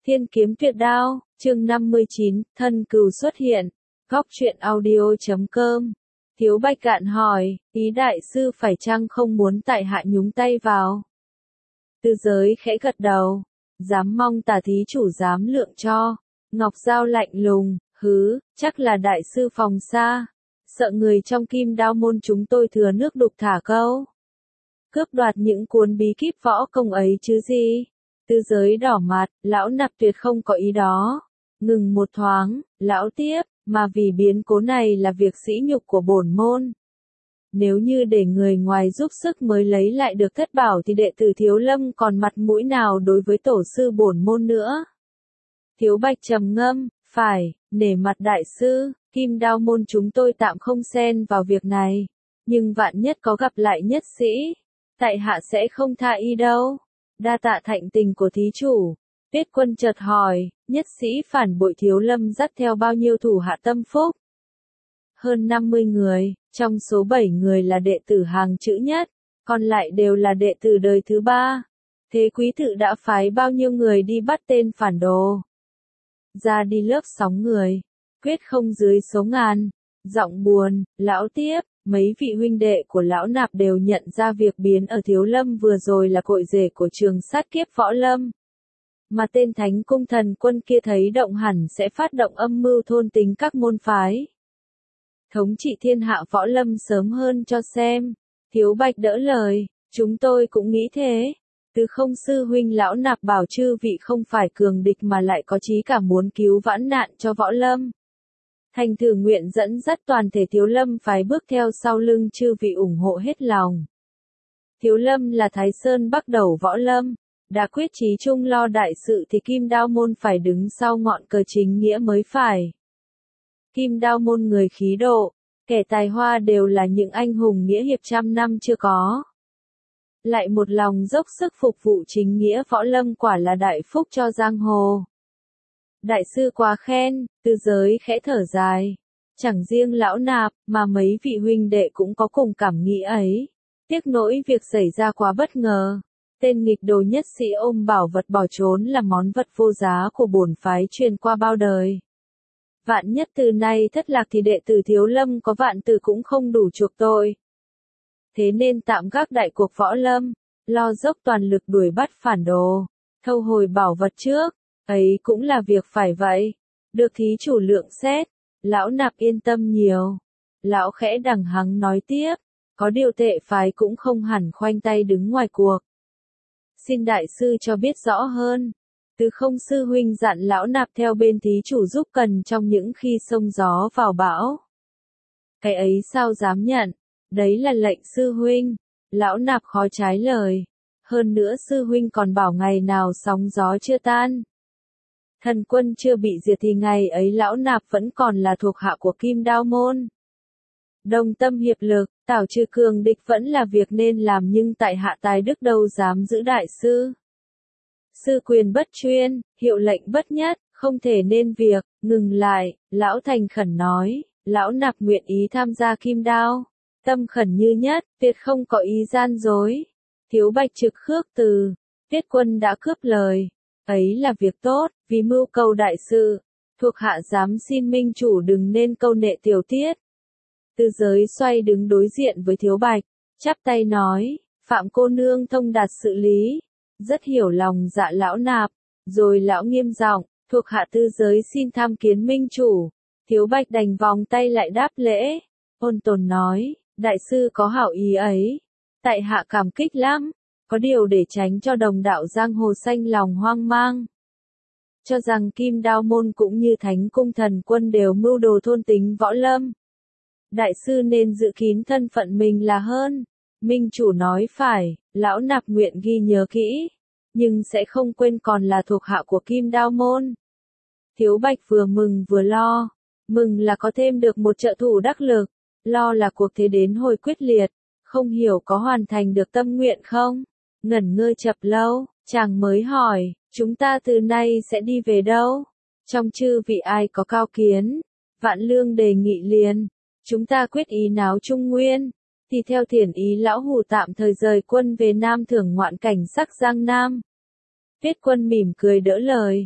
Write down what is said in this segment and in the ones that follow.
Thiên kiếm tuyệt đao, chương 59, thân cừu xuất hiện. Góc truyện audio.com. Thiếu Bạch Cạn hỏi, ý đại sư phải chăng không muốn tại hạ nhúng tay vào? Tư Giới khẽ gật đầu, dám mong Tả thí chủ dám lượng cho. Ngọc Giao lạnh lùng, hứ, chắc là đại sư phòng xa. Sợ người trong Kim Đao môn chúng tôi thừa nước đục thả câu. Cướp đoạt những cuốn bí kíp võ công ấy chứ gì? Tư Giới đỏ mặt, lão nạp tuyệt không có ý đó. Ngừng một thoáng, lão tiếp, mà vì biến cố này là việc sỉ nhục của bổn môn. Nếu như để người ngoài giúp sức mới lấy lại được thất bảo thì đệ tử Thiếu Lâm còn mặt mũi nào đối với tổ sư bổn môn nữa. Thiếu Bạch trầm ngâm, phải, nể mặt đại sư, Kim Đao môn chúng tôi tạm không xen vào việc này. Nhưng vạn nhất có gặp lại nhất sĩ, tại hạ sẽ không tha y đâu. Đa tạ thạnh tình của thí chủ. Tuyết Quân chợt hỏi, nhất sĩ phản bội Thiếu Lâm dắt theo bao nhiêu thủ hạ tâm phúc? Hơn 50 người, trong số 7 người là đệ tử hàng chữ nhất, còn lại đều là đệ tử đời thứ 3. Thế quý tự đã phái bao nhiêu người đi bắt tên phản đồ? Ra đi lớp sóng người, quyết không dưới số ngàn. Giọng buồn, lão tiếp, mấy vị huynh đệ của lão nạp đều nhận ra việc biến ở Thiếu Lâm vừa rồi là cội rễ của trường sát kiếp võ lâm. Mà tên Thánh Cung Thần Quân kia thấy động hẳn sẽ phát động âm mưu thôn tính các môn phái. Thống trị thiên hạ võ lâm sớm hơn cho xem. Thiếu Bạch đỡ lời, chúng tôi cũng nghĩ thế. Từ không sư huynh lão nạp bảo chư vị không phải cường địch mà lại có chí cả muốn cứu vãn nạn cho võ lâm. Thành thử nguyện dẫn dắt toàn thể Thiếu Lâm phái bước theo sau lưng chư vị ủng hộ hết lòng. Thiếu Lâm là Thái Sơn bắt đầu võ lâm, đã quyết chí chung lo đại sự thì Kim Đao môn phải đứng sau ngọn cờ chính nghĩa mới phải. Kim Đao môn người khí độ, kẻ tài hoa đều là những anh hùng nghĩa hiệp trăm năm chưa có. Lại một lòng dốc sức phục vụ chính nghĩa võ lâm quả là đại phúc cho giang hồ. Đại sư quá khen, Tư Giới khẽ thở dài. Chẳng riêng lão nạp, mà mấy vị huynh đệ cũng có cùng cảm nghĩ ấy. Tiếc nỗi việc xảy ra quá bất ngờ. Tên nghịch đồ nhất sĩ ôm bảo vật bỏ trốn là món vật vô giá của bổn phái truyền qua bao đời. Vạn nhất từ nay thất lạc thì đệ tử Thiếu Lâm có vạn từ cũng không đủ chuộc tội. Thế nên tạm gác đại cuộc võ lâm, lo dốc toàn lực đuổi bắt phản đồ, thâu hồi bảo vật trước. Ấy cũng là việc phải vậy. Được thí chủ lượng xét, lão nạp yên tâm nhiều. Lão khẽ đằng hắng nói tiếp, có điều tệ phái cũng không hẳn khoanh tay đứng ngoài cuộc. Xin đại sư cho biết rõ hơn. Từ không sư huynh dặn lão nạp theo bên thí chủ giúp cần trong những khi sông gió vào bão. Cái ấy sao dám nhận, đấy là lệnh sư huynh. Lão nạp khó trái lời. Hơn nữa sư huynh còn bảo ngày nào sóng gió chưa tan. Thần quân chưa bị diệt thì ngày ấy lão nạp vẫn còn là thuộc hạ của Kim Đao môn. Đồng tâm hiệp lực, tảo trừ cường địch vẫn là việc nên làm nhưng tại hạ tài đức đâu dám giữ đại sư. Sư quyền bất chuyên, hiệu lệnh bất nhất, không thể nên việc, ngừng lại, lão thành khẩn nói, lão nạp nguyện ý tham gia Kim Đao. Tâm khẩn như nhất, tuyệt không có ý gian dối. Thiếu Bạch trực khước từ, Tuyết Quân đã cướp lời. Ấy là việc tốt, vì mưu cầu đại sự, thuộc hạ dám xin minh chủ đừng nên câu nệ tiểu tiết. Tư Giới xoay đứng đối diện với Thiếu Bạch, chắp tay nói, Phạm cô nương thông đạt sự lý, rất hiểu lòng dạ lão nạp, rồi lão nghiêm giọng, thuộc hạ Tư Giới xin tham kiến minh chủ. Thiếu Bạch đành vòng tay lại đáp lễ, ôn tồn nói, đại sư có hảo ý ấy, tại hạ cảm kích lắm. Có điều để tránh cho đồng đạo giang hồ xanh lòng hoang mang. Cho rằng Kim Đao môn cũng như Thánh Cung Thần Quân đều mưu đồ thôn tính võ lâm. Đại sư nên giữ kín thân phận mình là hơn. Minh chủ nói phải, lão nạp nguyện ghi nhớ kỹ. Nhưng sẽ không quên còn là thuộc hạ của Kim Đao môn. Thiếu Bạch vừa mừng vừa lo. Mừng là có thêm được một trợ thủ đắc lực. Lo là cuộc thế đến hồi quyết liệt. Không hiểu có hoàn thành được tâm nguyện không? Ngẩn ngơ chập lâu, chàng mới hỏi, chúng ta từ nay sẽ đi về đâu? Trong chư vị ai có cao kiến? Vạn Lương đề nghị liền, chúng ta quyết ý náo Trung Nguyên, thì theo thiền ý lão hủ tạm thời rời quân về Nam thưởng ngoạn cảnh sắc Giang Nam. Tuyết Quân mỉm cười đỡ lời,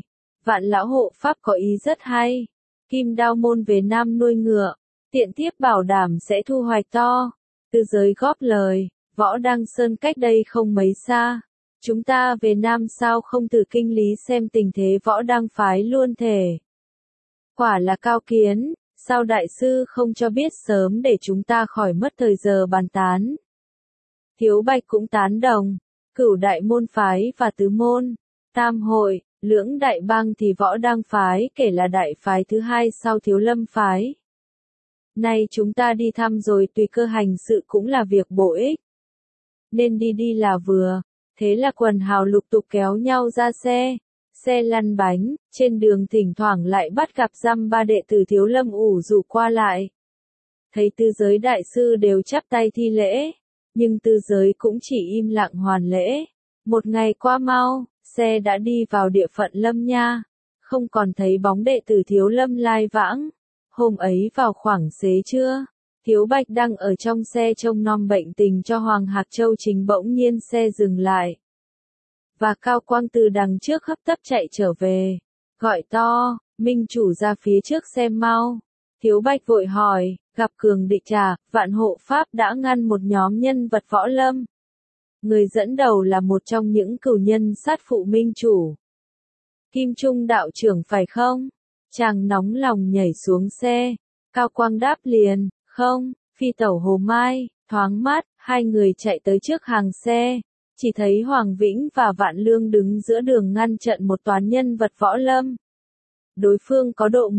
Vạn lão hộ pháp có ý rất hay. Kim Đao môn về Nam nuôi ngựa, tiện tiếp bảo đảm sẽ thu hoạch to. Tư giới góp lời, Võ Đăng Sơn cách đây không mấy xa. Chúng ta về Nam sao không từ kinh lý xem tình thế Võ Đăng phái luôn thể. Quả là cao kiến, sao đại sư không cho biết sớm để chúng ta khỏi mất thời giờ bàn tán. Thiếu Bạch cũng tán đồng, Cửu đại môn phái và tứ môn, tam hội, lưỡng đại bang thì Võ Đăng phái kể là đại phái thứ hai sau Thiếu Lâm phái. Nay chúng ta đi thăm rồi tùy cơ hành sự cũng là việc bổ ích. Nên đi đi là vừa, thế là quần hào lục tục kéo nhau ra xe lăn bánh, trên đường thỉnh thoảng lại bắt gặp dăm ba đệ tử Thiếu Lâm ủ rũ qua lại. Thấy tư giới đại sư đều chắp tay thi lễ, nhưng tư giới cũng chỉ im lặng hoàn lễ. Một ngày qua mau, xe đã đi vào địa phận Lâm Nha, không còn thấy bóng đệ tử Thiếu Lâm lai vãng. Hôm ấy vào khoảng xế trưa, Thiếu Bạch đang ở trong xe trông nom bệnh tình cho Hoàng Hạc Châu Chính bỗng nhiên xe dừng lại. Và Cao Quang từ đằng trước hấp tấp chạy trở về, gọi to, Minh chủ ra phía trước xem mau. Thiếu Bạch vội hỏi, gặp cường địch à, Vạn hộ pháp đã ngăn một nhóm nhân vật võ lâm. Người dẫn đầu là một trong những cửu nhân sát phụ Minh chủ. Kim Trung đạo trưởng phải không? Chàng nóng lòng nhảy xuống xe. Cao Quang đáp liền, không, phi tẩu Hồ Mai, thoáng mát, hai người chạy tới trước hàng xe. Chỉ thấy Hoàng Vĩnh và Vạn Lương đứng giữa đường ngăn chặn một toán nhân vật võ lâm. Đối phương có độ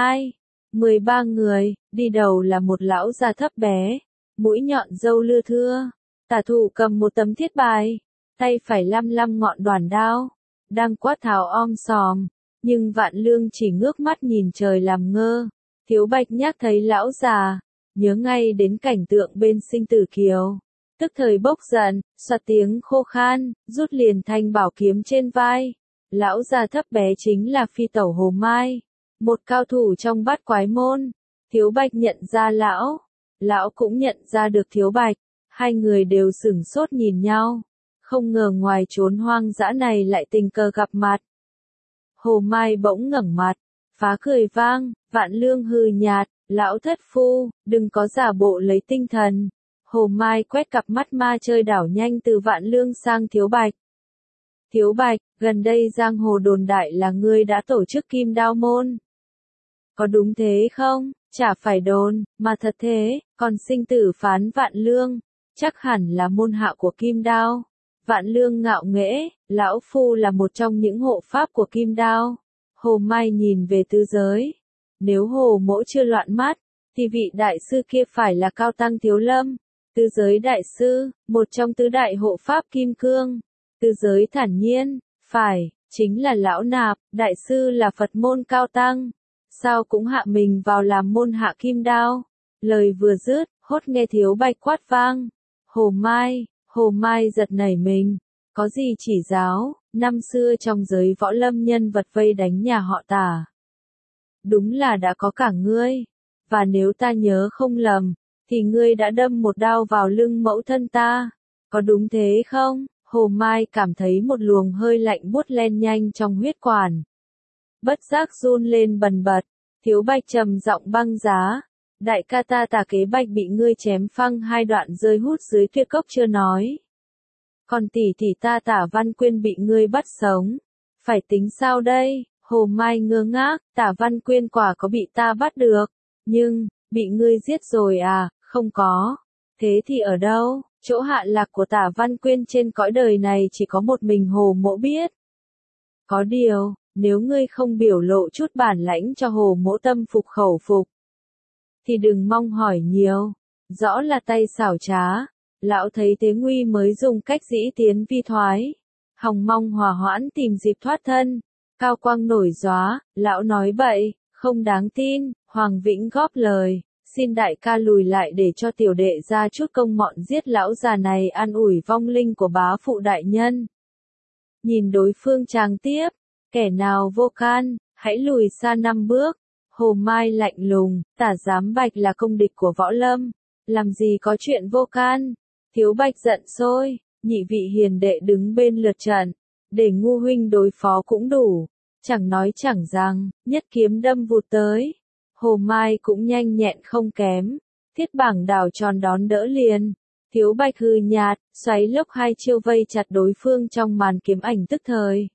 13 người, đi đầu là một lão già thấp bé, mũi nhọn râu lưa thưa, tả thủ cầm một tấm thiết bài, tay phải lăm ngọn đoản đao, đang quát tháo om sòm, nhưng Vạn Lương chỉ ngước mắt nhìn trời làm ngơ. Thiếu Bạch nhắc thấy lão già, nhớ ngay đến cảnh tượng bên sinh tử kiều. Tức thời bốc giận, xoạt tiếng khô khan, rút liền thanh bảo kiếm trên vai. Lão già thấp bé chính là phi tẩu Hồ Mai, một cao thủ trong bát quái môn. Thiếu Bạch nhận ra lão cũng nhận ra được Thiếu Bạch, hai người đều sửng sốt nhìn nhau. Không ngờ ngoài chốn hoang dã này lại tình cờ gặp mặt. Hồ Mai bỗng ngẩng mặt, phá cười vang, Vạn Lương hừ nhạt, lão thất phu, đừng có giả bộ lấy tinh thần. Hồ Mai quét cặp mắt ma chơi đảo nhanh từ Vạn Lương sang Thiếu Bạch. Thiếu Bạch, gần đây giang hồ đồn đại là ngươi đã tổ chức Kim Đao môn. Có đúng thế không? Chả phải đồn, mà thật thế, còn sinh tử phán Vạn Lương, chắc hẳn là môn hạ của Kim Đao. Vạn Lương ngạo nghễ, lão phu là một trong những hộ pháp của Kim Đao. Hồ Mai nhìn về tư giới. Nếu Hồ mỗ chưa loạn mắt, thì vị đại sư kia phải là Cao Tăng Thiếu Lâm. Tư giới đại sư, một trong tứ đại hộ pháp Kim Cương. Tư giới thản nhiên, phải, chính là lão nạp, đại sư là Phật môn Cao Tăng. Sao cũng hạ mình vào làm môn hạ Kim Đao. Lời vừa dứt, hốt nghe Thiếu Bạch quát vang. Hồ Mai giật nảy mình. Có gì chỉ giáo, năm xưa trong giới võ lâm nhân vật vây đánh nhà họ Tả. Đúng là đã có cả ngươi. Và nếu ta nhớ không lầm, thì ngươi đã đâm một đao vào lưng mẫu thân ta. Có đúng thế không? Hồ Mai cảm thấy một luồng hơi lạnh buốt len nhanh trong huyết quản. Bất giác run lên bần bật. Thiếu Bạch trầm giọng băng giá. Đại ca ta Tả Kế Bạch bị ngươi chém phăng hai đoạn rơi hút dưới tuyết cốc chưa nói. Còn tỷ ta Tả Văn Quyên bị ngươi bắt sống. Phải tính sao đây? Hồ Mai ngơ ngác, Tả Văn Quyên quả có bị ta bắt được. Nhưng, bị ngươi giết rồi à? Không có. Thế thì ở đâu? Chỗ hạ lạc của Tả Văn Quyên trên cõi đời này chỉ có một mình Hồ mỗ biết. Có điều, nếu ngươi không biểu lộ chút bản lãnh cho Hồ mỗ tâm phục khẩu phục, thì đừng mong hỏi nhiều. Rõ là tay xảo trá. Lão thấy thế nguy mới dùng cách dĩ tiến vi thoái. Hòng mong hòa hoãn tìm dịp thoát thân. Cao Quang nổi gióa, lão nói bậy, không đáng tin. Hoàng Vĩnh góp lời, xin đại ca lùi lại để cho tiểu đệ ra chút công mọn giết lão già này an ủi vong linh của bá phụ đại nhân. Nhìn đối phương tràng tiếp, kẻ nào vô can, hãy lùi xa 5 bước. Hồ Mai lạnh lùng, Tả Giám Bạch là công địch của võ lâm, làm gì có chuyện vô can. Thiếu Bạch giận sôi, nhị vị hiền đệ đứng bên lượt trận, để ngu huynh đối phó cũng đủ. Chẳng nói chẳng rằng, nhất kiếm đâm vụt tới. Hồ Mai cũng nhanh nhẹn không kém. Thiết bảng đảo tròn đón đỡ liền. Thiếu Bạch hừ nhạt, xoáy lốc hai chiêu vây chặt đối phương trong màn kiếm ảnh tức thời.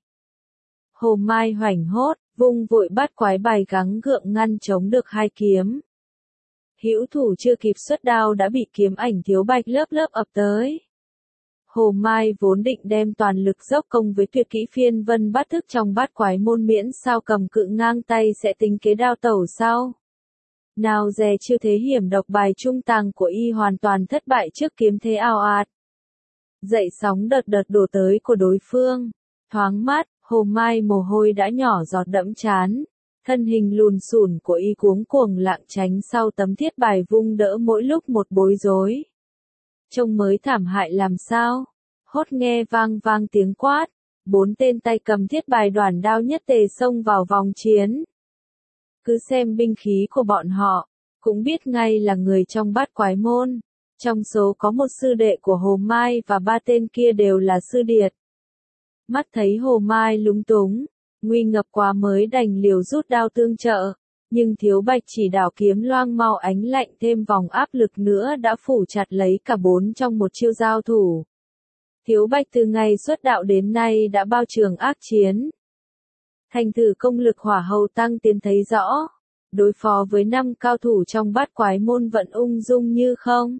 Hồ Mai hoảng hốt, vung vội bát quái bài gắng gượng ngăn chống được hai kiếm. Hữu thủ chưa kịp xuất đao đã bị kiếm ảnh Thiếu Bạch lớp lớp ập tới. Hồ Mai vốn định đem toàn lực dốc công với tuyệt kỹ phiên vân bát thức trong bát quái môn miễn sao cầm cự ngang tay sẽ tính kế đao tẩu sau. Nào dè chiêu thế hiểm độc bài trung tàng của y hoàn toàn thất bại trước kiếm thế ào ạt. Dậy sóng đợt đợt đổ tới của đối phương. Thoáng mắt, Hồ Mai mồ hôi đã nhỏ giọt đẫm trán. Thân hình lùn xùn của y cuống cuồng lạng tránh sau tấm thiết bài vung đỡ mỗi lúc một bối rối. Trông mới thảm hại làm sao? Hốt nghe vang vang tiếng quát. 4 tên tay cầm thiết bài đoản đao nhất tề xông vào vòng chiến. Cứ xem binh khí của bọn họ, cũng biết ngay là người trong bát quái môn. Trong số có một sư đệ của Hồ Mai và 3 tên kia đều là sư điệt. Mắt thấy Hồ Mai lúng túng, nguy ngập quá mới đành liều rút đao tương trợ. Nhưng Thiếu Bạch chỉ đảo kiếm loang mau ánh lạnh thêm vòng áp lực nữa đã phủ chặt lấy cả 4 trong một chiêu giao thủ. Thiếu Bạch từ ngày xuất đạo đến nay đã bao trường ác chiến. Thành thử công lực hỏa hầu tăng tiến thấy rõ. Đối phó với 5 cao thủ trong bát quái môn vận ung dung như không.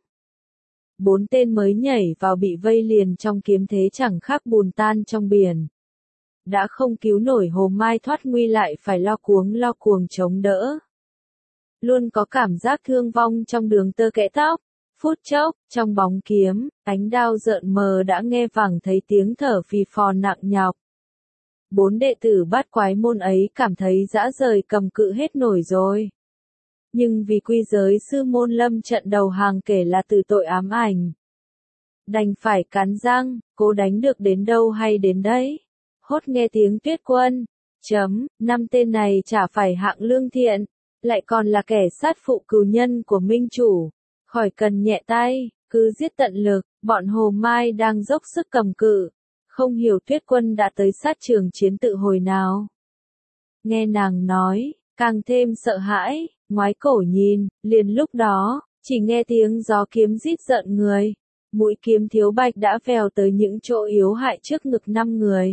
4 tên mới nhảy vào bị vây liền trong kiếm thế chẳng khác bùn tan trong biển. Đã không cứu nổi Hồ Mai thoát nguy lại phải lo cuồng chống đỡ. Luôn có cảm giác thương vong trong đường tơ kẽ tóc. Phút chốc, trong bóng kiếm, ánh đao rợn mờ đã nghe vẳng thấy tiếng thở phì phò nặng nhọc. 4 đệ tử bát quái môn ấy cảm thấy dã rời cầm cự hết nổi rồi. Nhưng vì quy giới sư môn lâm trận đầu hàng kể là từ tội ám ảnh. Đành phải cắn răng, cố đánh được đến đâu hay đến đấy. Hốt nghe tiếng Tuyết Quân. 5 tên này chả phải hạng lương thiện, lại còn là kẻ sát phụ cừu nhân của minh chủ. Khỏi cần nhẹ tay, cứ giết tận lực, bọn Hồ Mai đang dốc sức cầm cự. Không hiểu Tuyết Quân đã tới sát trường chiến tự hồi nào. Nghe nàng nói, càng thêm sợ hãi, ngoái cổ nhìn, liền lúc đó, chỉ nghe tiếng gió kiếm rít rợn người. Mũi kiếm Thiếu Bạch đã vèo tới những chỗ yếu hại trước ngực 5 người.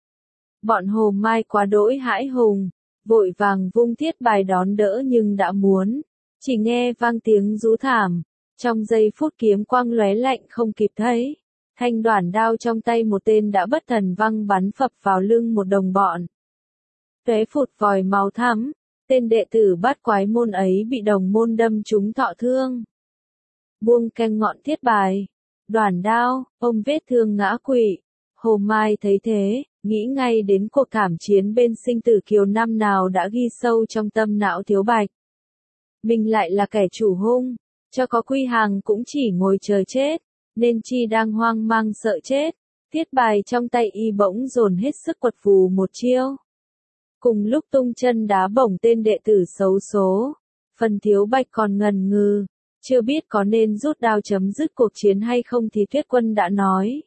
Bọn Hồ Mai quá đỗi hãi hùng, vội vàng vung thiết bài đón đỡ nhưng đã muốn. Chỉ nghe vang tiếng rú thảm, trong giây phút kiếm quang lóe lạnh không kịp thấy. Thanh đoản đao trong tay một tên đã bất thần văng bắn phập vào lưng một đồng bọn. Tóe phụt vòi máu thắm, tên đệ tử bát quái môn ấy bị đồng môn đâm trúng thọ thương. Buông keng ngọn thiết bài, đoản đao, ôm vết thương ngã quỵ. Hồ Mai thấy thế, nghĩ ngay đến cuộc thảm chiến bên sinh tử kiều năm nào đã ghi sâu trong tâm não Thiếu Bạch. Mình lại là kẻ chủ hung, cho có quy hàng cũng chỉ ngồi chờ chết, nên chi đang hoang mang sợ chết. Thiết bài trong tay y bỗng dồn hết sức quật phù một chiêu. Cùng lúc tung chân đá bổng tên đệ tử xấu số, phần Thiếu Bạch còn ngần ngừ, chưa biết có nên rút đao chấm dứt cuộc chiến hay không thì Tuyết Quân đã nói.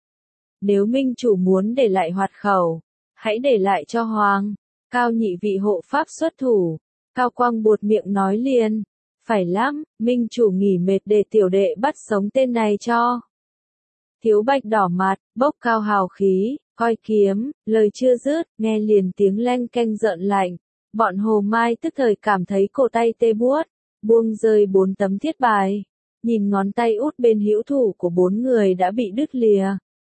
Nếu minh chủ muốn để lại hoạt khẩu, hãy để lại cho Hoàng. Cao nhị vị hộ pháp xuất thủ. Cao Quang buột miệng nói liền. Phải lắm, minh chủ nghỉ mệt để tiểu đệ bắt sống tên này cho. Thiếu Bạch đỏ mặt, bốc cao hào khí, coi kiếm, lời chưa dứt, nghe liền tiếng leng keng rợn lạnh. Bọn Hồ Mai tức thời cảm thấy cổ tay tê buốt, buông rơi 4 tấm thiết bài. Nhìn ngón tay út bên hữu thủ của 4 người đã bị đứt lìa.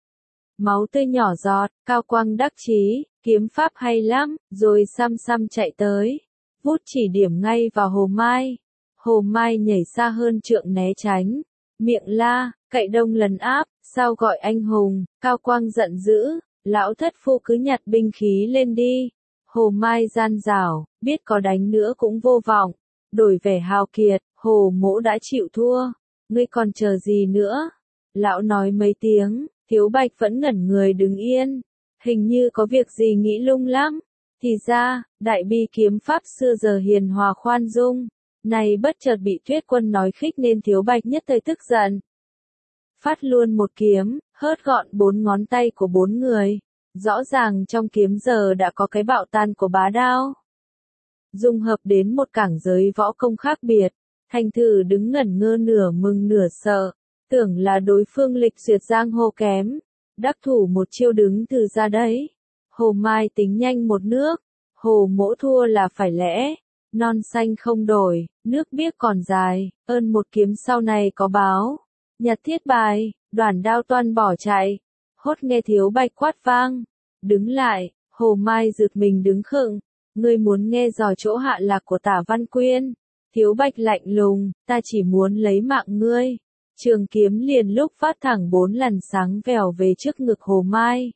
Máu tươi nhỏ giọt, Cao Quang đắc chí, kiếm pháp hay lắm, rồi xăm chạy tới. Vút chỉ điểm ngay vào Hồ Mai. Hồ Mai nhảy xa hơn trượng né tránh. Miệng la, cậy đông lần áp, sao gọi anh hùng. Cao Quang giận dữ, lão thất phu cứ nhặt binh khí lên đi. Hồ Mai gian dảo, biết có đánh nữa cũng vô vọng. Đổi vẻ hào kiệt, Hồ Mỗ đã chịu thua. Ngươi còn chờ gì nữa? Lão nói mấy tiếng, Thiếu Bạch vẫn ngẩn người đứng yên. Hình như có việc gì nghĩ lung lắm. Thì ra, đại bi kiếm pháp xưa giờ hiền hòa khoan dung. Này bất chợt bị Tuyết Quân nói khích nên Thiếu Bạch nhất thời tức giận. Phát luôn một kiếm, hớt gọn 4 ngón tay của 4 người. Rõ ràng trong kiếm giờ đã có cái bạo tan của bá đao. Dung hợp đến một cảng giới võ công khác biệt, Thành Thử đứng ngẩn ngơ nửa mừng nửa sợ, tưởng là đối phương lịch duyệt giang hồ kém, đắc thủ một chiêu đứng từ ra đấy. Hồ Mai tính nhanh một nước, Hồ Mỗ thua là phải lẽ, non xanh không đổi, nước biếc còn dài, ơn một kiếm sau này có báo. Nhặt thiết bài, đoàn đao toan bỏ chạy, hốt nghe Thiếu Bạch quát vang, đứng lại, Hồ Mai giựt mình đứng khựng, ngươi muốn nghe dò chỗ hạ lạc của Tả Văn Quyên. Thiếu Bạch lạnh lùng, ta chỉ muốn lấy mạng ngươi. Trường kiếm liền lúc phát thẳng 4 lần sáng vèo về trước ngực Hồ Mai.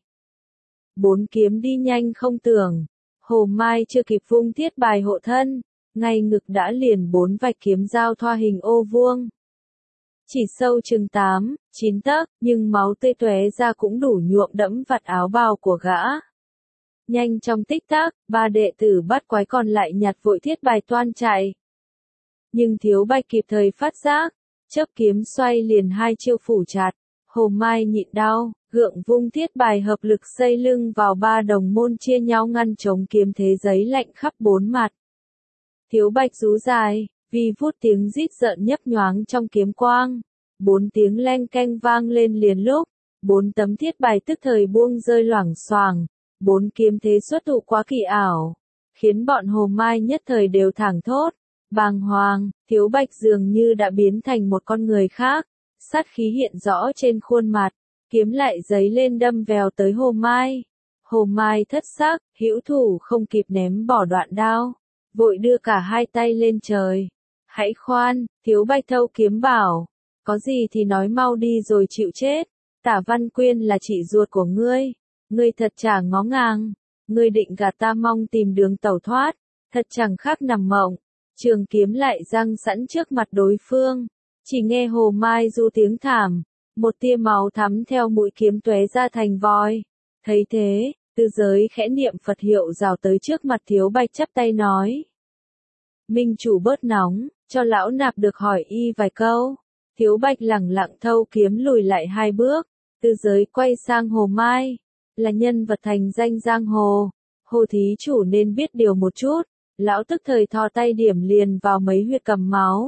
4 kiếm đi nhanh không tưởng, Hồ Mai chưa kịp vung thiết bài hộ thân, ngay ngực đã liền 4 vạch kiếm dao thoa hình ô vuông. Chỉ sâu chừng 8, 9 tấc, nhưng máu tươi tóe ra cũng đủ nhuộm đẫm vạt áo bào của gã. Nhanh trong tích tắc, 3 đệ tử bắt quái còn lại nhặt vội thiết bài toan chạy. Nhưng Thiếu Bạch kịp thời phát giác, chớp kiếm xoay liền 2 chiêu phủ chặt, Hồ Mai nhịn đau, gượng vung thiết bài hợp lực xây lưng vào 3 đồng môn chia nhau ngăn chống kiếm thế giấy lạnh khắp 4 mặt. Thiếu Bạch rú dài, vì vút tiếng rít rợn nhấp nhoáng trong kiếm quang, 4 tiếng leng keng vang lên liền lúc, 4 tấm thiết bài tức thời buông rơi loảng xoảng, 4 kiếm thế xuất thủ quá kỳ ảo, khiến bọn Hồ Mai nhất thời đều thảng thốt. Bàng hoàng, Thiếu Bạch dường như đã biến thành một con người khác, sát khí hiện rõ trên khuôn mặt, kiếm lại giấy lên đâm vèo tới Hồ Mai. Hồ Mai thất sắc, hữu thủ không kịp ném bỏ đoạn đao, vội đưa cả 2 tay lên trời. Hãy khoan, Thiếu Bạch thâu kiếm bảo, có gì thì nói mau đi rồi chịu chết, Tả Văn Quyên là chị ruột của ngươi thật chả ngó ngàng, ngươi định gạt ta mong tìm đường tẩu thoát, thật chẳng khác nằm mộng. Trường kiếm lại giăng sẵn trước mặt đối phương, chỉ nghe Hồ Mai ru tiếng thảm, một tia máu thắm theo mũi kiếm tóe ra thành voi. Thấy thế, Tư Giới khẽ niệm Phật hiệu rào tới trước mặt Thiếu Bạch chắp tay nói. Minh chủ bớt nóng, cho lão nạp được hỏi y vài câu. Thiếu Bạch lẳng lặng thâu kiếm lùi lại 2 bước, Tư Giới quay sang Hồ Mai, là nhân vật thành danh giang hồ, Hồ thí chủ nên biết điều một chút. Lão tức thời thò tay điểm liền vào mấy huyệt cầm máu.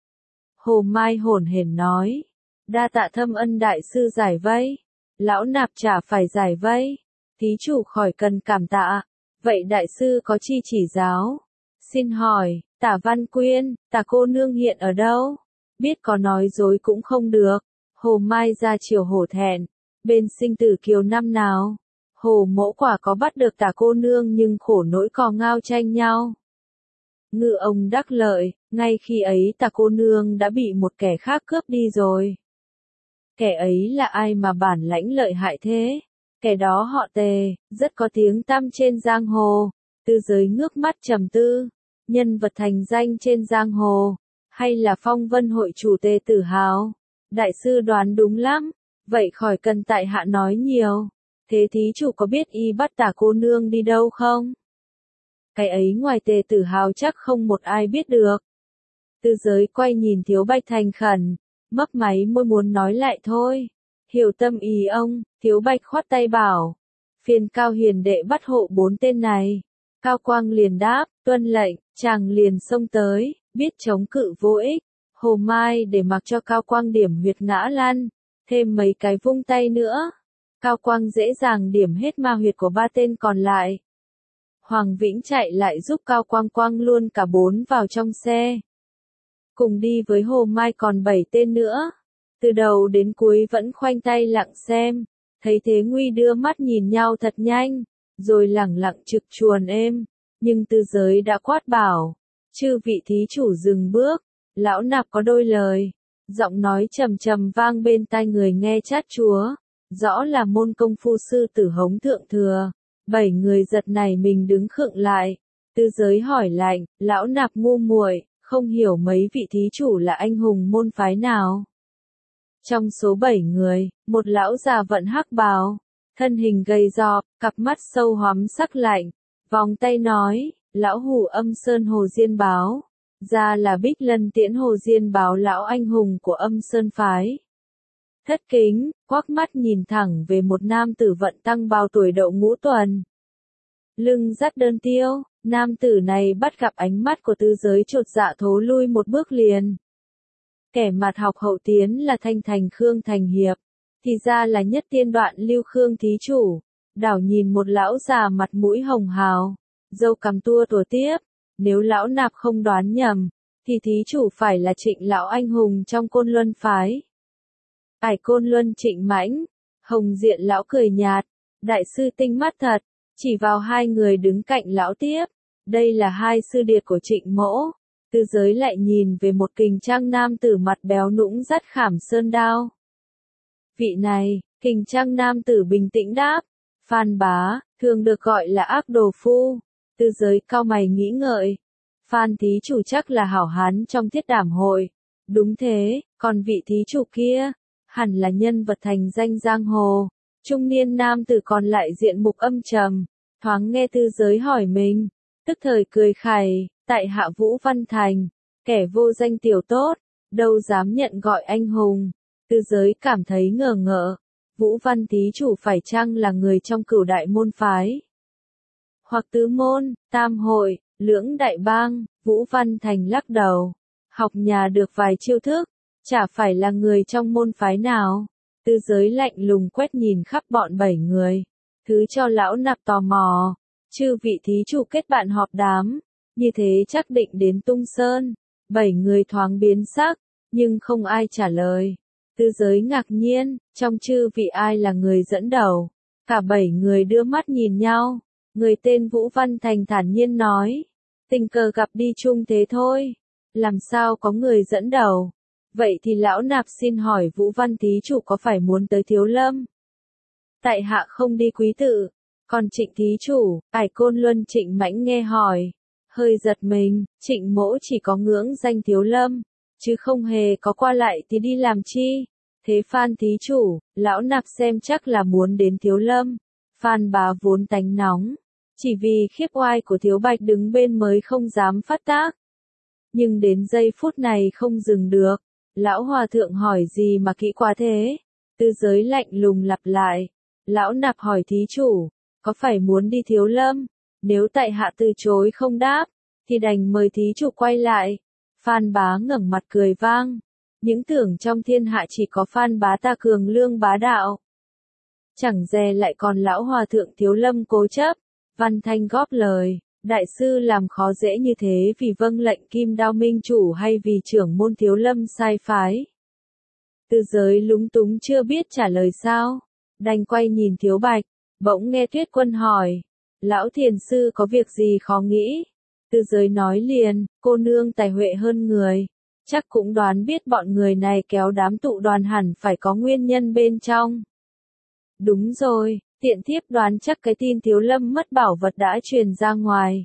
Hồ Mai hổn hển nói, đa tạ thâm ân đại sư giải vây, lão nạp chả phải giải vây, thí chủ khỏi cần cảm tạ, vậy đại sư có chi chỉ giáo? Xin hỏi, Tả Văn Quyên, Tả cô nương hiện ở đâu? Biết có nói dối cũng không được. Hồ Mai ra chiều hổ thẹn, bên sinh tử kiều năm nào? Hồ Mỗ quả có bắt được Tả cô nương nhưng khổ nỗi cò ngao tranh nhau. Ngư ông đắc lợi, ngay khi ấy Tả cô nương đã bị một kẻ khác cướp đi rồi. Kẻ ấy là ai mà bản lãnh lợi hại thế? Kẻ đó họ Tề, rất có tiếng tăm trên giang hồ. Tư Giới ngước mắt trầm tư, nhân vật thành danh trên giang hồ, hay là Phong Vân hội chủ Tề Tử Hào? Đại sư đoán đúng lắm, vậy khỏi cần tại hạ nói nhiều. Thế thí chủ có biết y bắt Tả cô nương đi đâu không? Cái ấy ngoài Tề Tử Hào chắc không một ai biết được. Tư Giới quay nhìn Thiếu Bạch thành khẩn, mấp máy môi muốn nói lại thôi. Hiểu tâm ý ông, Thiếu Bạch khoát tay bảo. Phiền Cao hiền đệ bắt hộ 4 tên này. Cao Quang liền đáp, tuân lệnh, chàng liền xông tới, biết chống cự vô ích. Hồ Mai để mặc cho Cao Quang điểm huyệt ngã lăn, thêm mấy cái vung tay nữa. Cao Quang dễ dàng điểm hết ma huyệt của 3 tên còn lại. Hoàng Vĩnh chạy lại giúp Cao Quang quăng luôn cả 4 vào trong xe. Cùng đi với Hồ Mai còn 7 tên nữa. Từ đầu đến cuối vẫn khoanh tay lặng xem. Thấy thế nguy đưa mắt nhìn nhau thật nhanh, rồi lẳng lặng trực chuồn êm. Nhưng Tư Giới đã quát bảo, chư vị thí chủ dừng bước, lão nạp có đôi lời. Giọng nói trầm trầm vang bên tai người nghe chát chúa, rõ là môn công phu sư tử Hống thượng thừa. 7 người giật nảy mình đứng khựng lại. Tư Giới hỏi lạnh, lão nạp ngu muội, không hiểu mấy vị thí chủ là anh hùng môn phái nào. Trong số 7 người, một lão già vận hắc bào, thân hình gầy gò, cặp mắt sâu hoắm sắc lạnh, vòng tay nói, lão hủ Âm Sơn Hồ Diên Báo, ra là Bích Lân Tiễn Hồ Diên Báo lão anh hùng của Âm Sơn phái. thất kính, quắc mắt nhìn thẳng về một nam tử vận tăng bào tuổi đậu ngũ tuần. Lưng dắt đơn tiêu, nam tử này bắt gặp ánh mắt của tư giới chột dạ thối lui một bước liền. Kẻ mặt học hậu tiến là Thanh Thành Khương Thành Hiệp, thì ra là nhất tiên đoạn Lưu Khương thí chủ. Đảo nhìn một lão già mặt mũi hồng hào, râu cằm tua tủa tiếp, nếu lão nạp không đoán nhầm, thì thí chủ phải là Trịnh lão anh hùng trong Côn Luân phái. Ải Côn Luân Trịnh Mãnh, Hồng Diện lão cười nhạt, đại sư tinh mắt thật, chỉ vào hai người đứng cạnh lão tiếp, đây là hai sư điệt của Trịnh mỗ. Tư giới lại nhìn về một kình trang nam tử mặt béo nũng dắt khảm sơn đao. Vị này, kình trang nam tử bình tĩnh đáp, Phan bá, thường được gọi là ác đồ phu. Tư giới cau mày nghĩ ngợi. Phan thí chủ chắc là hảo hán trong thiết đảm hội. Đúng thế, còn vị thí chủ kia, hẳn là nhân vật thành danh giang hồ. Trung niên nam tử còn lại diện mục âm trầm, thoáng nghe tư giới hỏi mình, tức thời cười khẩy, tại hạ Vũ Văn Thành, kẻ vô danh tiểu tốt, đâu dám nhận gọi anh hùng. Tư giới cảm thấy ngờ ngợ, Vũ Văn thí chủ phải chăng là người trong Cửu đại môn phái? Hoặc tứ môn, tam hội, lưỡng đại bang? Vũ Văn Thành lắc đầu, học nhà được vài chiêu thức, chả phải là người trong môn phái nào. Tư giới lạnh lùng quét nhìn khắp bọn 7 người, thứ cho lão nạp tò mò, chư vị thí chủ kết bạn họp đám, như thế chắc định đến Tung Sơn. 7 người thoáng biến sắc, nhưng không ai trả lời. Tư giới ngạc nhiên, trong chư vị ai là người dẫn đầu? Cả 7 người đưa mắt nhìn nhau, người tên Vũ Văn Thành thản nhiên nói, tình cờ gặp đi chung thế thôi, làm sao có người dẫn đầu? Vậy thì lão nạp xin hỏi Vũ Văn thí chủ có phải muốn tới Thiếu Lâm? Tại hạ không đi quý tự, còn Trịnh thí chủ, Ải Côn Luân Trịnh Mãnh nghe hỏi, hơi giật mình, Trịnh mỗ chỉ có ngưỡng danh Thiếu Lâm, chứ không hề có qua lại thì đi làm chi. Thế Phan thí chủ, lão nạp xem chắc là muốn đến Thiếu Lâm. Phan bá vốn tánh nóng, chỉ vì khiếp oai của Thiếu Bạch đứng bên mới không dám phát tác. Nhưng đến giây phút này không dừng được, lão hòa thượng hỏi gì mà kỹ quá thế? Tư giới lạnh lùng lặp lại, lão nạp hỏi thí chủ, có phải muốn đi Thiếu Lâm? Nếu tại hạ từ chối không đáp, thì đành mời thí chủ quay lại. Phan bá ngẩng mặt cười vang, những tưởng trong thiên hạ chỉ có Phan bá ta cường lương bá đạo. Chẳng dè lại còn lão hòa thượng Thiếu Lâm cố chấp. Văn Thanh góp lời, đại sư làm khó dễ như thế vì vâng lệnh Kim Đao Minh chủ hay vì trưởng môn Thiếu Lâm sai phái? Tư giới lúng túng chưa biết trả lời sao, đành quay nhìn Thiếu Bạch, bỗng nghe Tuyết Quân hỏi, lão thiền sư có việc gì khó nghĩ? Tư giới nói liền, cô nương tài huệ hơn người, chắc cũng đoán biết bọn người này kéo đám tụ đoàn hẳn phải có nguyên nhân bên trong. Đúng rồi, tiện thiếp đoán chắc cái tin Thiếu Lâm mất bảo vật đã truyền ra ngoài.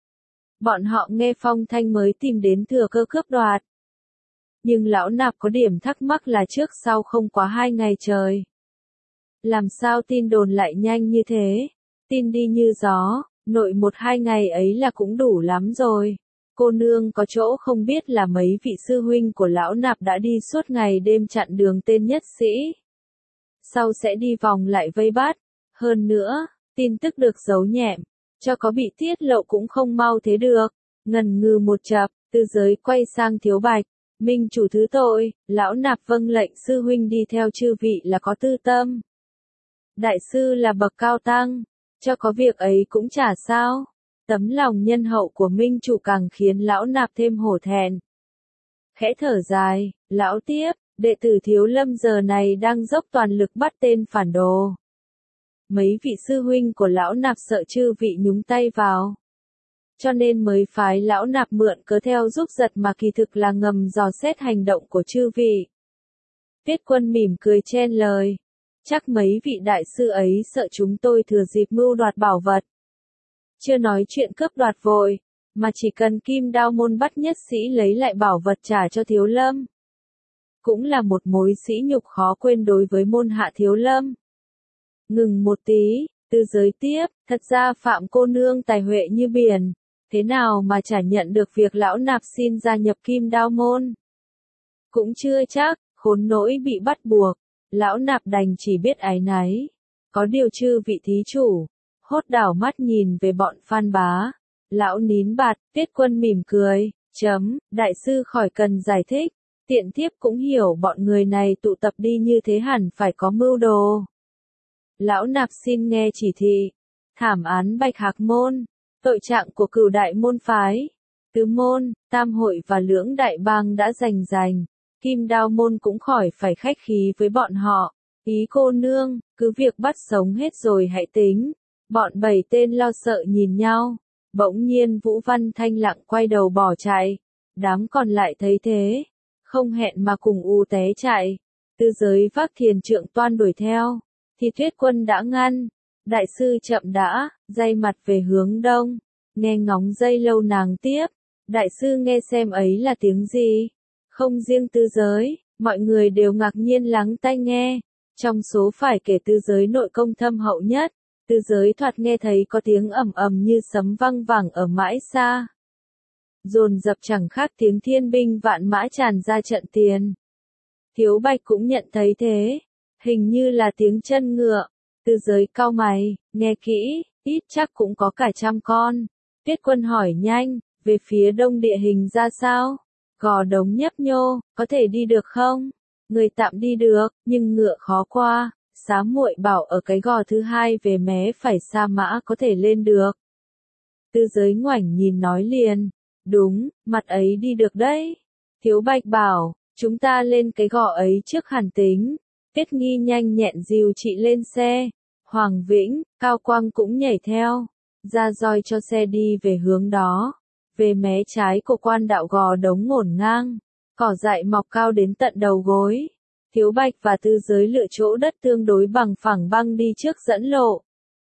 Bọn họ nghe phong thanh mới tìm đến thừa cơ cướp đoạt. Nhưng lão nạp có điểm thắc mắc là trước sau không quá 2 ngày trời. Làm sao tin đồn lại nhanh như thế? Tin đi như gió, nội 1-2 ngày ấy là cũng đủ lắm rồi. Cô nương có chỗ không biết là mấy vị sư huynh của lão nạp đã đi suốt ngày đêm chặn đường tên nhất sĩ. Sau sẽ đi vòng lại vây bắt. Hơn nữa, tin tức được giấu nhẹm, cho có bị tiết lộ cũng không mau thế được. Ngần ngừ một chập, tư giới quay sang Thiếu Bạch, minh chủ thứ tội, lão nạp vâng lệnh sư huynh đi theo chư vị là có tư tâm. Đại sư là bậc cao tăng, cho có việc ấy cũng chả sao. Tấm lòng nhân hậu của minh chủ càng khiến lão nạp thêm hổ thẹn. Khẽ thở dài, lão tiếp, đệ tử Thiếu Lâm giờ này đang dốc toàn lực bắt tên phản đồ. Mấy vị sư huynh của lão nạp sợ chư vị nhúng tay vào, cho nên mới phái lão nạp mượn cớ theo giúp giật mà kỳ thực là ngầm dò xét hành động của chư vị. Tuyết Quân mỉm cười chen lời, chắc mấy vị đại sư ấy sợ chúng tôi thừa dịp mưu đoạt bảo vật. Chưa nói chuyện cướp đoạt vội, mà chỉ cần Kim Đao môn bắt nhất sĩ lấy lại bảo vật trả cho Thiếu Lâm. Cũng là một mối sỉ nhục khó quên đối với môn hạ Thiếu Lâm. Ngừng một tí, tư giới tiếp, thật ra Phạm cô nương tài huệ như biển, thế nào mà chả nhận được việc lão nạp xin gia nhập Kim Đao môn? Cũng chưa chắc, khốn nỗi bị bắt buộc, Lão Nạp đành chỉ biết áy náy. Có điều chư vị thí chủ, hốt đảo mắt nhìn về bọn Phan Bá. Lão nín bạt, Tiết Quân mỉm cười, đại sư khỏi cần giải thích, tiện thiếp cũng hiểu bọn người này tụ tập đi như thế hẳn phải có mưu đồ. Lão Nạp xin nghe chỉ thị, thảm án Bạch Hạc Môn, tội trạng của Cửu đại môn phái, Tứ môn, Tam hội và Lưỡng đại bang đã giành, Kim Đao môn cũng khỏi phải khách khí với bọn họ. Ý cô nương, cứ việc bắt sống hết rồi hãy tính. Bọn 7 tên lo sợ nhìn nhau. Bỗng nhiên Vũ Văn Thanh lặng quay đầu bỏ chạy. Đám còn lại thấy thế, không hẹn mà cùng u té chạy. Tư Giới vác thiền trượng toan đuổi theo, thì Tuyết Quân đã ngăn. Đại sư chậm đã, day mặt về hướng đông. Nghe ngóng dây lâu nàng tiếp. Đại sư nghe xem ấy là tiếng gì? Không riêng Tư Giới, mọi người đều ngạc nhiên lắng tai nghe. Trong số phải kể Tư Giới nội công thâm hậu nhất, Tư Giới thoạt nghe thấy có tiếng ầm ầm như sấm vang vẳng ở mãi xa. Dồn dập chẳng khác tiếng thiên binh vạn mã tràn ra trận tiền. Thiếu Bạch cũng nhận thấy thế, hình như là tiếng chân ngựa. Tư Giới cau mày, nghe kỹ, ít chắc cũng có cả 100 con. Tuyết Quân hỏi nhanh, về phía đông địa hình ra sao? Gò Đống nhấp nhô, có thể đi được không? Người tạm đi được, nhưng ngựa khó qua. Xá muội bảo ở cái gò thứ hai về mé phải Sa Mã có thể lên được. Tư Giới ngoảnh nhìn nói liền, đúng, mặt ấy đi được đấy. Thiếu Bạch bảo, chúng ta lên cái gò ấy trước hẳn tính. Tiết Nghi nhanh nhẹn dìu chị lên xe. Hoàng Vĩnh, Cao Quang cũng nhảy theo, ra roi cho xe đi về hướng đó. Về mé trái của quan đạo Gò Đống ngổn ngang, cỏ dại mọc cao đến tận đầu gối. Thiếu Bạch và Tư Giới lựa chỗ đất tương đối bằng phẳng băng đi trước dẫn lộ.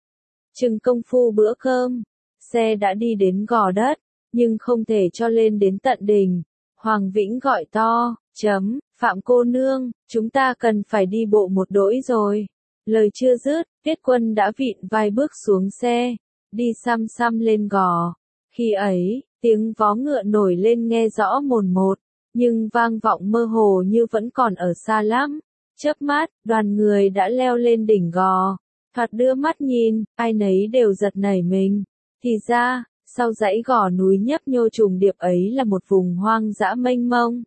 Chừng công phu bữa cơm, xe đã đi đến gò đất, nhưng không thể cho lên đến tận đỉnh. Hoàng Vĩnh gọi to, Phạm cô nương, chúng ta cần phải đi bộ một đỗi rồi. Lời chưa dứt, Tiết Quân đã vịn vai bước xuống xe, đi xăm xăm lên gò. Khi ấy, tiếng vó ngựa nổi lên nghe rõ mồn một, nhưng vang vọng mơ hồ như vẫn còn ở xa lắm. Chớp mắt, đoàn người đã leo lên đỉnh gò. Thoạt đưa mắt nhìn, ai nấy đều giật nảy mình. Thì ra, sau dãy gò núi nhấp nhô trùng điệp ấy là một vùng hoang dã mênh mông.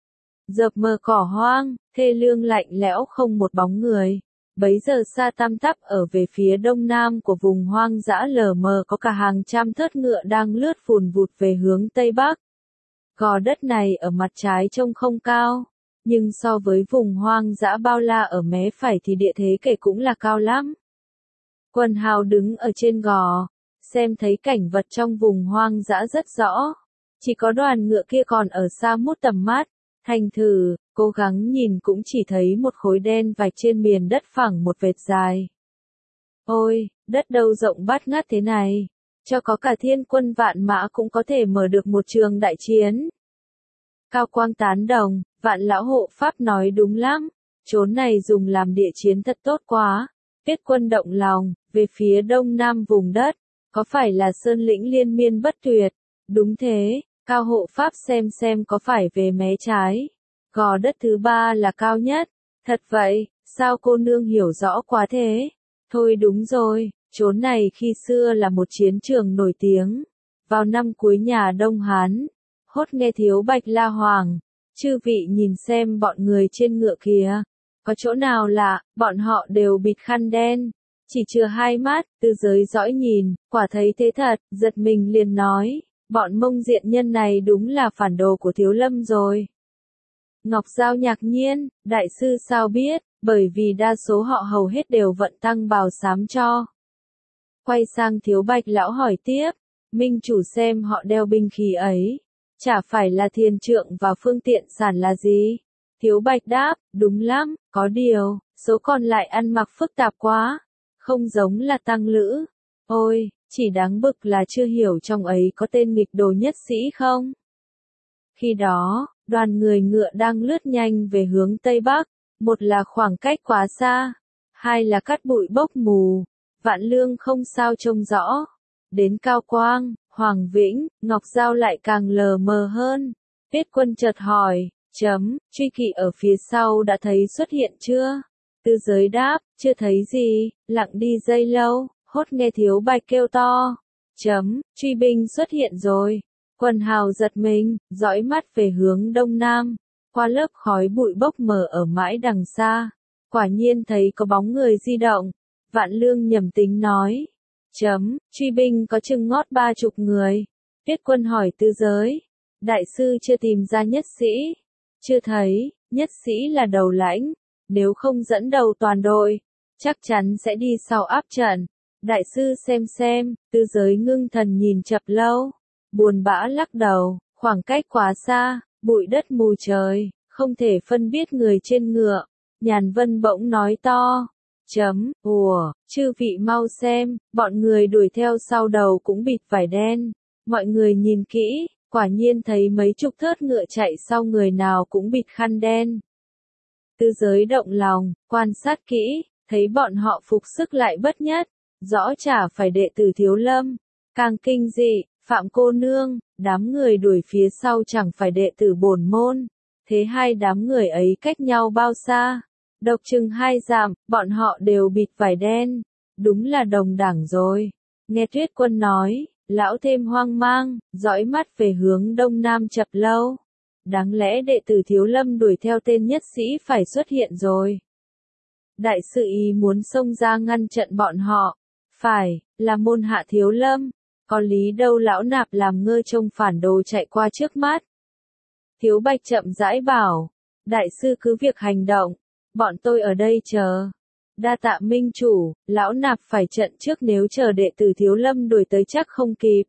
Dợp mờ cỏ hoang, thê lương lạnh lẽo không một bóng người. Bấy giờ xa tăm tắp ở về phía đông nam của vùng hoang dã lờ mờ có cả hàng trăm thớt ngựa đang lướt phùn vụt về hướng tây bắc. Gò đất này ở mặt trái trông không cao, nhưng so với vùng hoang dã bao la ở mé phải thì địa thế kể cũng là cao lắm. Quần hào đứng ở trên gò, xem thấy cảnh vật trong vùng hoang dã rất rõ. Chỉ có đoàn ngựa kia còn ở xa mút tầm mắt. Thành thử, cố gắng nhìn cũng chỉ thấy một khối đen vạch trên miền đất phẳng một vệt dài. Ôi, đất đâu rộng bát ngát thế này, cho có cả thiên quân vạn mã cũng có thể mở được một trường đại chiến. Cao Quang tán đồng, Vạn lão hộ pháp nói đúng lắm, chốn này dùng làm địa chiến thật tốt quá. Tiết Quân động lòng, về phía đông nam vùng đất, có phải là sơn lĩnh liên miên bất tuyệt? Đúng thế. Cao hộ pháp xem có phải về mé trái. Gò đất thứ 3 là cao nhất. Thật vậy, sao cô nương hiểu rõ quá thế? Thôi đúng rồi, chốn này khi xưa là một chiến trường nổi tiếng. Vào năm cuối nhà Đông Hán, hốt nghe Thiếu Bạch la hoàng. Chư vị nhìn xem bọn người trên ngựa kìa. Có chỗ nào lạ, bọn họ đều bịt khăn đen. Chỉ chừa hai mắt, Tư Giới dõi nhìn, quả thấy thế thật, giật mình liền nói. Bọn Mông diện nhân này đúng là phản đồ của Thiếu Lâm rồi. Ngọc Giao ngạc nhiên, đại sư sao biết, bởi vì đa số họ hầu hết đều vận tăng bào xám cho. Quay sang Thiếu Bạch lão hỏi tiếp, minh chủ xem họ đeo binh khí ấy, chả phải là thiền trượng và phương tiện sản là gì? Thiếu Bạch đáp, đúng lắm, có điều, số còn lại ăn mặc phức tạp quá, không giống là tăng lữ. Ôi, chỉ đáng bực là chưa hiểu trong ấy có tên nghịch đồ nhất sĩ không? Khi đó, đoàn người ngựa đang lướt nhanh về hướng Tây Bắc, một là khoảng cách quá xa, hai là cát bụi bốc mù, Vạn Lương không sao trông rõ. Đến Cao Quang, Hoàng Vĩnh, Ngọc Giao lại càng lờ mờ hơn. Tiết Quân chợt hỏi, truy kỵ ở phía sau đã thấy xuất hiện chưa? Tư giới đáp, chưa thấy gì, lặng đi giây lâu, hốt nghe Thiếu Bạch kêu to. Truy binh xuất hiện rồi. Quần hào giật mình, dõi mắt về hướng đông nam. Qua lớp khói bụi bốc mờ ở mãi đằng xa. Quả nhiên thấy có bóng người di động. Vạn Lương nhầm tính nói. Truy binh có chừng ngót 30 người. Tuyết Quân hỏi Tư giới. Đại sư chưa tìm ra nhất sĩ. Chưa thấy, nhất sĩ là đầu lãnh. Nếu không dẫn đầu toàn đội, chắc chắn sẽ đi sau áp trận. Đại sư xem, Tư giới ngưng thần nhìn chập lâu. Buồn bã lắc đầu, khoảng cách quá xa, bụi đất mù trời, không thể phân biết người trên ngựa. Nhàn Vân bỗng nói to. Chư vị mau xem, bọn người đuổi theo sau đầu cũng bịt vải đen. Mọi người nhìn kỹ, quả nhiên thấy mấy chục thớt ngựa chạy sau người nào cũng bịt khăn đen. Tư giới động lòng, quan sát kỹ, thấy bọn họ phục sức lại bất nhất, rõ chả phải đệ tử Thiếu Lâm. Càng kinh dị, Phạm cô nương, đám người đuổi phía sau chẳng phải đệ tử bổn môn. Thế hai đám người ấy cách nhau bao xa? Độc chừng 2 dặm, bọn họ đều bịt vải đen. Đúng là đồng đẳng rồi. Nghe Tuyết Quân nói, lão thêm hoang mang, dõi mắt về hướng đông nam chập lâu. Đáng lẽ đệ tử Thiếu Lâm đuổi theo tên nhất sĩ phải xuất hiện rồi. Đại sư ý muốn xông ra ngăn trận bọn họ. Phải, là môn hạ Thiếu Lâm. Có lý đâu lão nạp làm ngơ trông phản đồ chạy qua trước mắt. Thiếu Bạch chậm rãi bảo. Đại sư cứ việc hành động. Bọn tôi ở đây chờ. Đa tạ minh chủ, lão nạp phải trận trước nếu chờ đệ tử Thiếu Lâm đuổi tới chắc không kịp.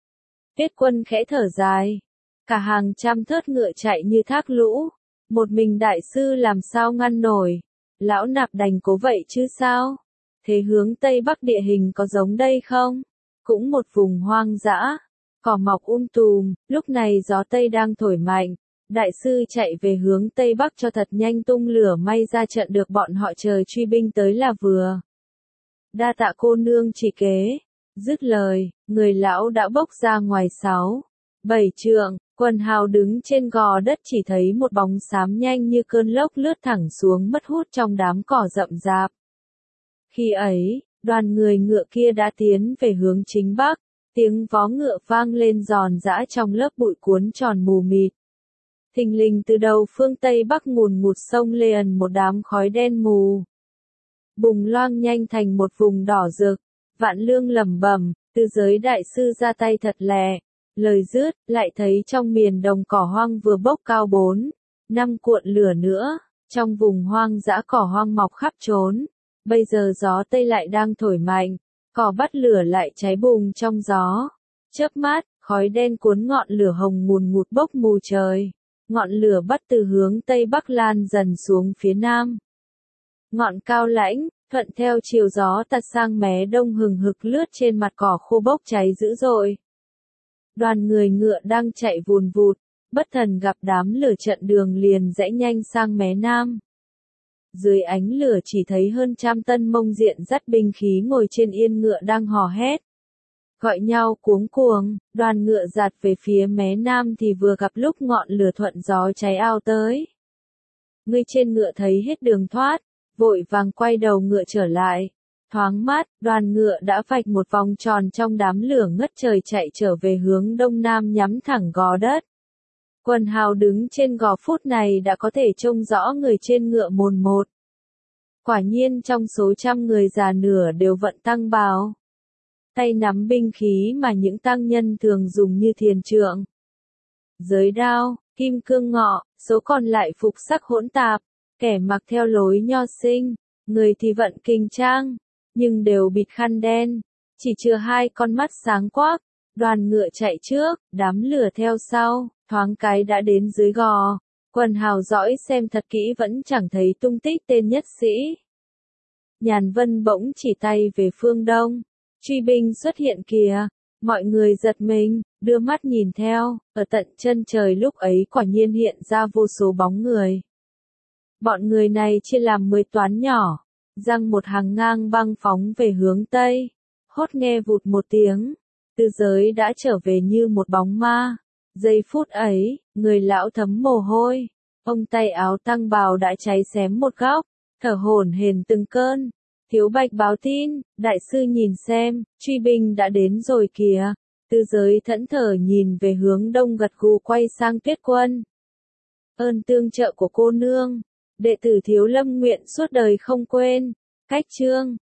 Tuyết Quân khẽ thở dài. Cả hàng trăm thớt ngựa chạy như thác lũ. Một mình đại sư làm sao ngăn nổi. Lão nạp đành cố vậy chứ sao. Thế hướng Tây Bắc địa hình có giống đây không? Cũng một vùng hoang dã. Cỏ mọc tùm, lúc này gió Tây đang thổi mạnh. Đại sư chạy về hướng Tây Bắc cho thật nhanh tung lửa may ra trận được bọn họ chờ truy binh tới là vừa. Đa tạ cô nương chỉ kế. Dứt lời, người lão đã bốc ra ngoài 6-7 trượng, quần hào đứng trên gò đất chỉ thấy một bóng xám nhanh như cơn lốc lướt thẳng xuống mất hút trong đám cỏ rậm rạp. Khi ấy, đoàn người ngựa kia đã tiến về hướng chính bắc, tiếng vó ngựa vang lên giòn giã trong lớp bụi cuốn tròn mù mịt. Thình lình từ đầu phương Tây Bắc ngùn ngụt sông lên một đám khói đen mù. Bùng loang nhanh thành một vùng đỏ rực, Vạn Lương lẩm bẩm, Tư giới đại sư ra tay thật lẹ. Lời dứt, lại thấy trong miền đồng cỏ hoang vừa bốc cao 4-5 cuộn lửa nữa, trong vùng hoang dã cỏ hoang mọc khắp trốn. Bây giờ gió Tây lại đang thổi mạnh, cỏ bắt lửa lại cháy bùng trong gió. Chớp mắt, khói đen cuốn ngọn lửa hồng ngùn ngụt bốc mù trời. Ngọn lửa bắt từ hướng Tây Bắc lan dần xuống phía Nam. Ngọn cao lãnh, thuận theo chiều gió tạt sang mé đông hừng hực lướt trên mặt cỏ khô bốc cháy dữ dội. Đoàn người ngựa đang chạy vùn vụt, bất thần gặp đám lửa trận đường liền rẽ nhanh sang mé Nam. Dưới ánh lửa chỉ thấy hơn 100 tân mông diện dắt binh khí ngồi trên yên ngựa đang hò hét. Gọi nhau cuống cuồng, đoàn ngựa dạt về phía mé Nam thì vừa gặp lúc ngọn lửa thuận gió cháy ao tới. Người trên ngựa thấy hết đường thoát, vội vàng quay đầu ngựa trở lại. Thoáng mắt, đoàn ngựa đã vạch một vòng tròn trong đám lửa ngất trời chạy trở về hướng đông nam nhắm thẳng gò đất. Quần hào đứng trên gò phút này đã có thể trông rõ người trên ngựa mồn một. Quả nhiên trong số 100 người già nửa đều vận tăng bào. Tay nắm binh khí mà những tăng nhân thường dùng như thiền trượng, giới đao, kim cương ngọ, số còn lại phục sắc hỗn tạp, kẻ mặc theo lối nho sinh, người thì vận kình trang, nhưng đều bịt khăn đen, chỉ chừa 2 con mắt sáng quắc. Đoàn ngựa chạy trước, đám lửa theo sau, thoáng cái đã đến dưới gò. Quần hào dõi xem thật kỹ vẫn chẳng thấy tung tích tên nhất sĩ. Nhàn Vân bỗng chỉ tay về phương đông. Truy binh xuất hiện kìa. Mọi người giật mình, đưa mắt nhìn theo, ở tận chân trời lúc ấy quả nhiên hiện ra vô số bóng người. Bọn người này chia làm 10 toán nhỏ, giăng một hàng ngang băng phóng về hướng Tây. Hốt nghe vụt một tiếng, Tư giới đã trở về như một bóng ma. Giây phút ấy, người lão thấm mồ hôi, ông tay áo tăng bào đã cháy xém một góc, thở hổn hển từng cơn. Thiếu Bạch báo tin, đại sư nhìn xem, truy binh đã đến rồi kìa. Tư Giới thẫn thờ nhìn về hướng đông gật gù quay sang Tuyết Quân. Ơn tương trợ của cô nương, đệ tử Thiếu Lâm nguyện suốt đời không quên. Cách chương